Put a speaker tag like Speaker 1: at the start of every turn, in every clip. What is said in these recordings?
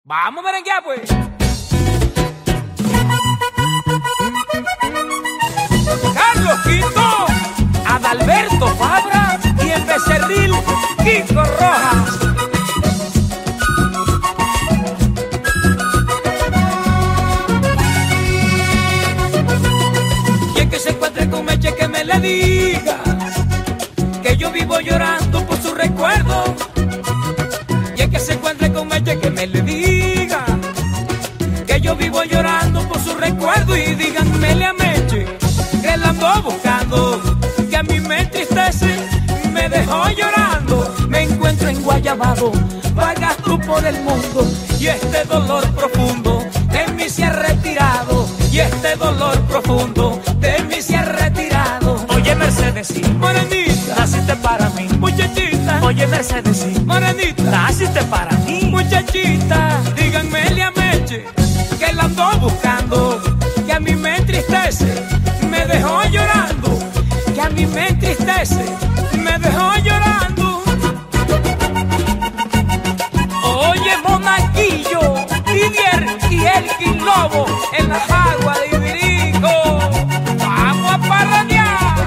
Speaker 1: Vamos a merenguear, pues. Carlos Quito, Adalberto Fabra y el Becerril Kiko Rojas. Y el que se encuentre con Meche que me le diga que yo vivo llorando por su recuerdo. Y el que se encuentre con Meche que me le diga que yo vivo llorando por su recuerdo. Y díganmele a Meche que la ando buscando, que a mí me entristece, me dejó llorando. Me encuentro en Guayabado, vagando por el mundo, y este dolor profundo de mí se ha retirado. Y este dolor profundo de mí se ha retirado. Oye Mercedes, sí, morenita, naciste para mí, muchachita. Oye Mercedes, sí, morenita, naciste para mí, muchachita. Díganmele a Meche que la ando buscando, que a mí me entristece, me dejó llorando, que a mí me entristece, me dejó llorando. Oye Monaguillo, Didier y Elkin Lobo en la agua de Ibirico, vamos a parrandear.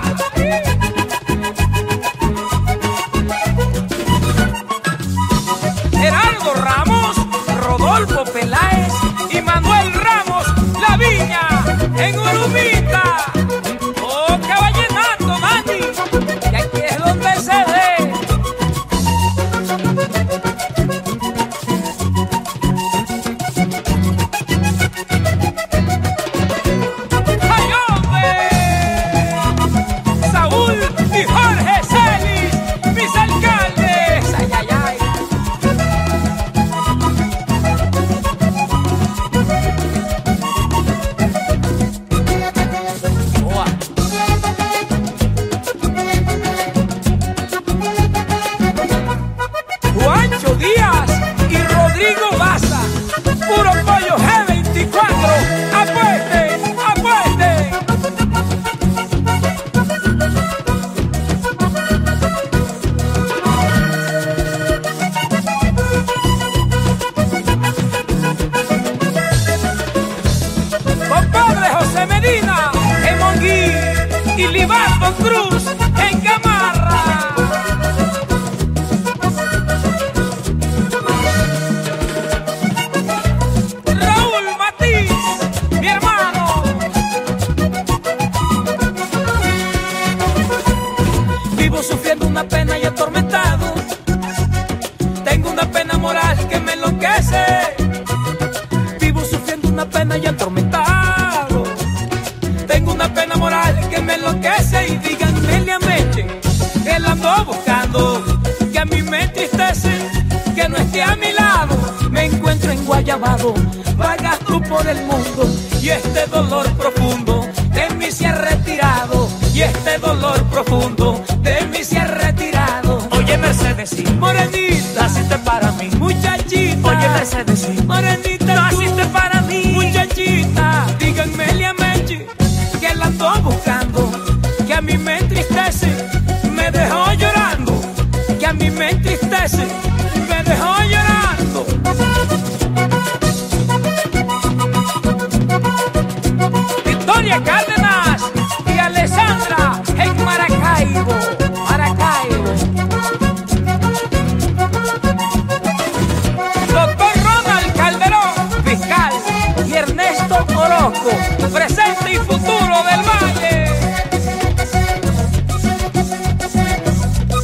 Speaker 1: Gerardo Ramos, Rodolfo Peláez y Manuel Ramos, La Viña en Urumita. Oh, que vallenato, Dani, que aquí es donde se ve. ¡Ay, hombre! Saúl y Jorge Celis, mis alcaldes. ¡Ay, ay, ay! Juancho Díaz y Rodrigo Baza, puro pollo G24, apuesten, apuesten. Compadre José Medina en Monguí y Libardo Cruz en Gamarra. Raúl Matiz, mi hermano. Vivo sufriendo una pena y atormentado. Tengo una pena moral que me enloquece. Vivo sufriendo una pena y atormentado. Tengo una pena moral que me enloquece. Y díganmele a Meche que la ando buscando, que a mí me entristece, que no esté a mi lado. Me encuentro en Guayabado, vagando por el mundo, y este dolor profundo de mí se ha retirado. Y este dolor profundo de mí se ha retirado. Oye Mercedes, sí, morenita, naciste para mí, muchachita. Oye Mercedes, sí, morenita, naciste para mí, muchachita. Díganmele a Meche que la ando buscando, que a mí me entristece, me dejó llorando, que a mí me entristece, me dejó llorando. Victoria Cárdenas y Alessandra en Maracaibo, Maracaibo. Doctor Ronald Calderón, fiscal, y Ernesto Orozco, presente y futuro del Valle.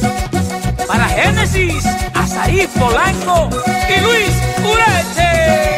Speaker 1: Para Génesis, Azaí Polanco y Luis Ureche.